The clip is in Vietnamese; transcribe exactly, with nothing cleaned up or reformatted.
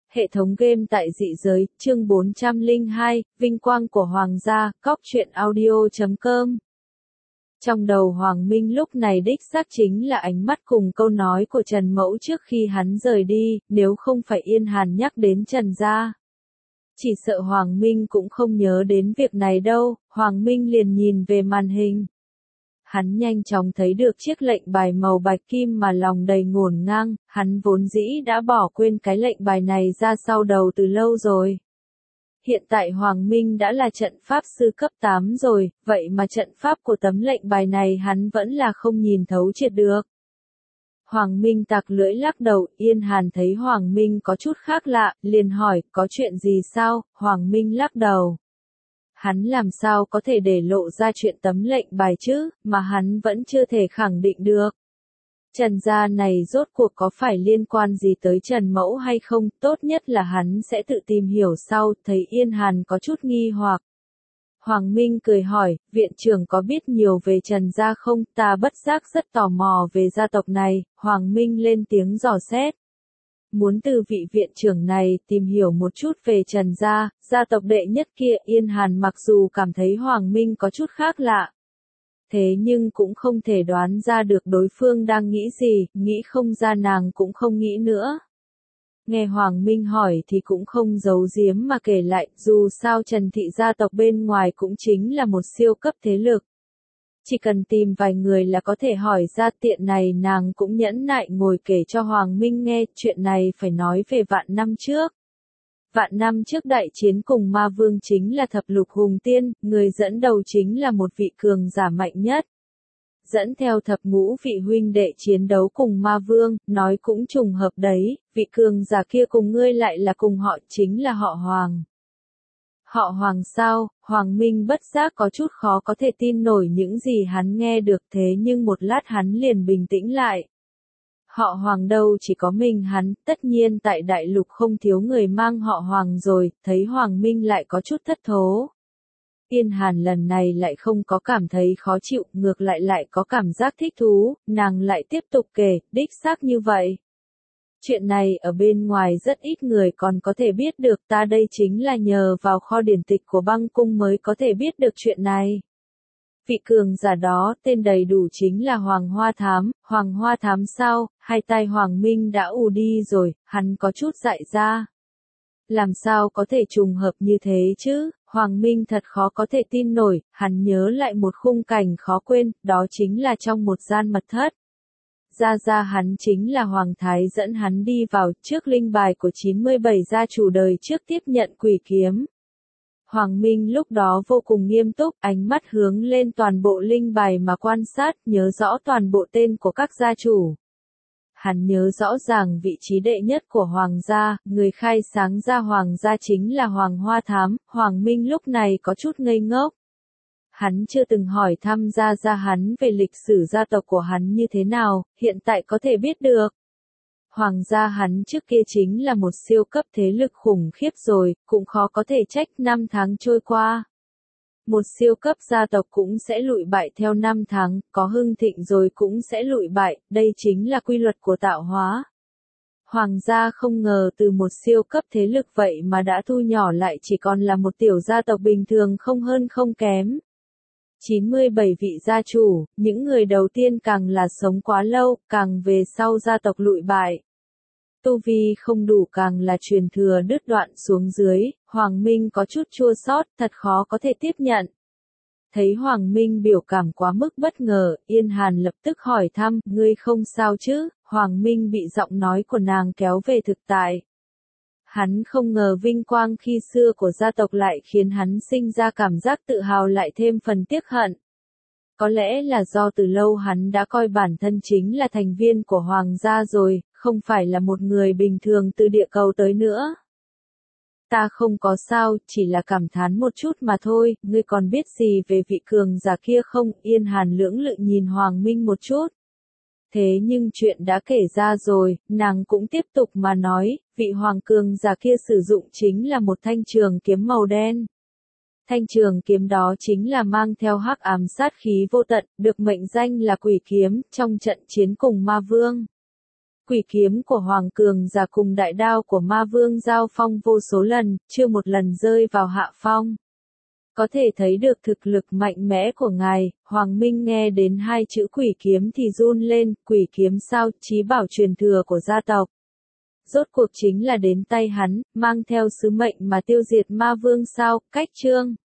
Hệ thống game tại dị giới, chương bốn trăm lẻ hai, Vinh quang của Hoàng gia, cóc truyện audio chấm com. Trong đầu Hoàng Minh lúc này đích xác chính là ánh mắt cùng câu nói của Trần Mẫu trước khi hắn rời đi, nếu không phải Yên Hàn nhắc đến Trần gia. Chỉ sợ Hoàng Minh cũng không nhớ đến việc này đâu, Hoàng Minh liền nhìn về màn hình. Hắn nhanh chóng thấy được chiếc lệnh bài màu bạch kim mà lòng đầy ngổn ngang, hắn vốn dĩ đã bỏ quên cái lệnh bài này ra sau đầu từ lâu rồi. Hiện tại Hoàng Minh đã là trận pháp sư cấp tám rồi, vậy mà trận pháp của tấm lệnh bài này hắn vẫn là không nhìn thấu triệt được. Hoàng Minh tặc lưỡi lắc đầu, Yên Hàn thấy Hoàng Minh có chút khác lạ, liền hỏi, có chuyện gì sao? Hoàng Minh lắc đầu. Hắn làm sao có thể để lộ ra chuyện tấm lệnh bài chứ, mà hắn vẫn chưa thể khẳng định được. Trần gia này rốt cuộc có phải liên quan gì tới Trần Mẫu hay không, tốt nhất là hắn sẽ tự tìm hiểu sau, thấy Yên Hàn có chút nghi hoặc. Hoàng Minh cười hỏi, viện trưởng có biết nhiều về Trần gia không, ta bất giác rất tò mò về gia tộc này, Hoàng Minh lên tiếng dò xét. Muốn từ vị viện trưởng này tìm hiểu một chút về Trần gia, gia tộc đệ nhất kia. Yên Hàn mặc dù cảm thấy Hoàng Minh có chút khác lạ. Thế nhưng cũng không thể đoán ra được đối phương đang nghĩ gì, nghĩ không ra nàng cũng không nghĩ nữa. Nghe Hoàng Minh hỏi thì cũng không giấu giếm mà kể lại, dù sao Trần thị gia tộc bên ngoài cũng chính là một siêu cấp thế lực. Chỉ cần tìm vài người là có thể hỏi ra, tiện này nàng cũng nhẫn nại ngồi kể cho Hoàng Minh nghe, chuyện này phải nói về vạn năm trước. Vạn năm trước đại chiến cùng ma vương chính là thập lục hùng tiên, người dẫn đầu chính là một vị cường giả mạnh nhất. Dẫn theo thập ngũ vị huynh đệ chiến đấu cùng ma vương, nói cũng trùng hợp đấy, vị cường giả kia cùng ngươi lại là cùng họ, chính là họ Hoàng. Họ Hoàng sao? Hoàng Minh bất giác có chút khó có thể tin nổi những gì hắn nghe được, thế nhưng một lát hắn liền bình tĩnh lại. Họ Hoàng đâu chỉ có mình hắn, tất nhiên tại đại lục không thiếu người mang họ Hoàng rồi, thấy Hoàng Minh lại có chút thất thố. Yên Hàn lần này lại không có cảm thấy khó chịu, ngược lại lại có cảm giác thích thú, nàng lại tiếp tục kể, đích xác như vậy. Chuyện này ở bên ngoài rất ít người còn có thể biết được, ta đây chính là nhờ vào kho điển tịch của băng cung mới có thể biết được chuyện này. Vị cường giả đó tên đầy đủ chính là Hoàng Hoa Thám. Hoàng Hoa Thám sao? Hai tay Hoàng Minh đã ù đi rồi, hắn có chút dại ra. Làm sao có thể trùng hợp như thế chứ? Hoàng Minh thật khó có thể tin nổi, hắn nhớ lại một khung cảnh khó quên, đó chính là trong một gian mật thất. Gia gia hắn chính là Hoàng Thái dẫn hắn đi vào, trước linh bài của chín mươi bảy gia chủ đời trước tiếp nhận quỷ kiếm. Hoàng Minh lúc đó vô cùng nghiêm túc, ánh mắt hướng lên toàn bộ linh bài mà quan sát, nhớ rõ toàn bộ tên của các gia chủ. Hắn nhớ rõ ràng vị trí đệ nhất của Hoàng gia, người khai sáng ra Hoàng gia chính là Hoàng Hoa Thám. Hoàng Minh lúc này có chút ngây ngốc. Hắn chưa từng hỏi thăm gia gia hắn về lịch sử gia tộc của hắn như thế nào, hiện tại có thể biết được. Hoàng gia hắn trước kia chính là một siêu cấp thế lực khủng khiếp rồi, cũng khó có thể trách năm tháng trôi qua. Một siêu cấp gia tộc cũng sẽ lụi bại theo năm tháng, có hưng thịnh rồi cũng sẽ lụi bại, đây chính là quy luật của tạo hóa. Hoàng gia không ngờ từ một siêu cấp thế lực vậy mà đã thu nhỏ lại chỉ còn là một tiểu gia tộc bình thường không hơn không kém. chín mươi bảy vị gia chủ, những người đầu tiên càng là sống quá lâu, càng về sau gia tộc lụi bại. Tu vi không đủ càng là truyền thừa đứt đoạn xuống dưới, Hoàng Minh có chút chua xót, thật khó có thể tiếp nhận. Thấy Hoàng Minh biểu cảm quá mức bất ngờ, Yên Hàn lập tức hỏi thăm, ngươi không sao chứ? Hoàng Minh bị giọng nói của nàng kéo về thực tại. Hắn không ngờ vinh quang khi xưa của gia tộc lại khiến hắn sinh ra cảm giác tự hào lại thêm phần tiếc hận. Có lẽ là do từ lâu hắn đã coi bản thân chính là thành viên của Hoàng gia rồi, không phải là một người bình thường từ địa cầu tới nữa. Ta không có sao, chỉ là cảm thán một chút mà thôi, ngươi còn biết gì về vị cường giả kia không? Yên Hàn lưỡng lự nhìn Hoàng Minh một chút. Thế nhưng chuyện đã kể ra rồi, nàng cũng tiếp tục mà nói, vị hoàng cường giả kia sử dụng chính là một thanh trường kiếm màu đen. Thanh trường kiếm đó chính là mang theo hắc ám sát khí vô tận, được mệnh danh là quỷ kiếm, trong trận chiến cùng ma vương. quỷ kiếm của Hoàng Cường Giả cùng đại đao của Ma Vương giao phong vô số lần, chưa một lần rơi vào hạ phong. Có thể thấy được thực lực mạnh mẽ của ngài. Hoàng Minh nghe đến hai chữ quỷ kiếm thì run lên, quỷ kiếm sao, chí bảo truyền thừa của gia tộc. Rốt cuộc chính là đến tay hắn, mang theo sứ mệnh mà tiêu diệt Ma Vương sao, cách chương.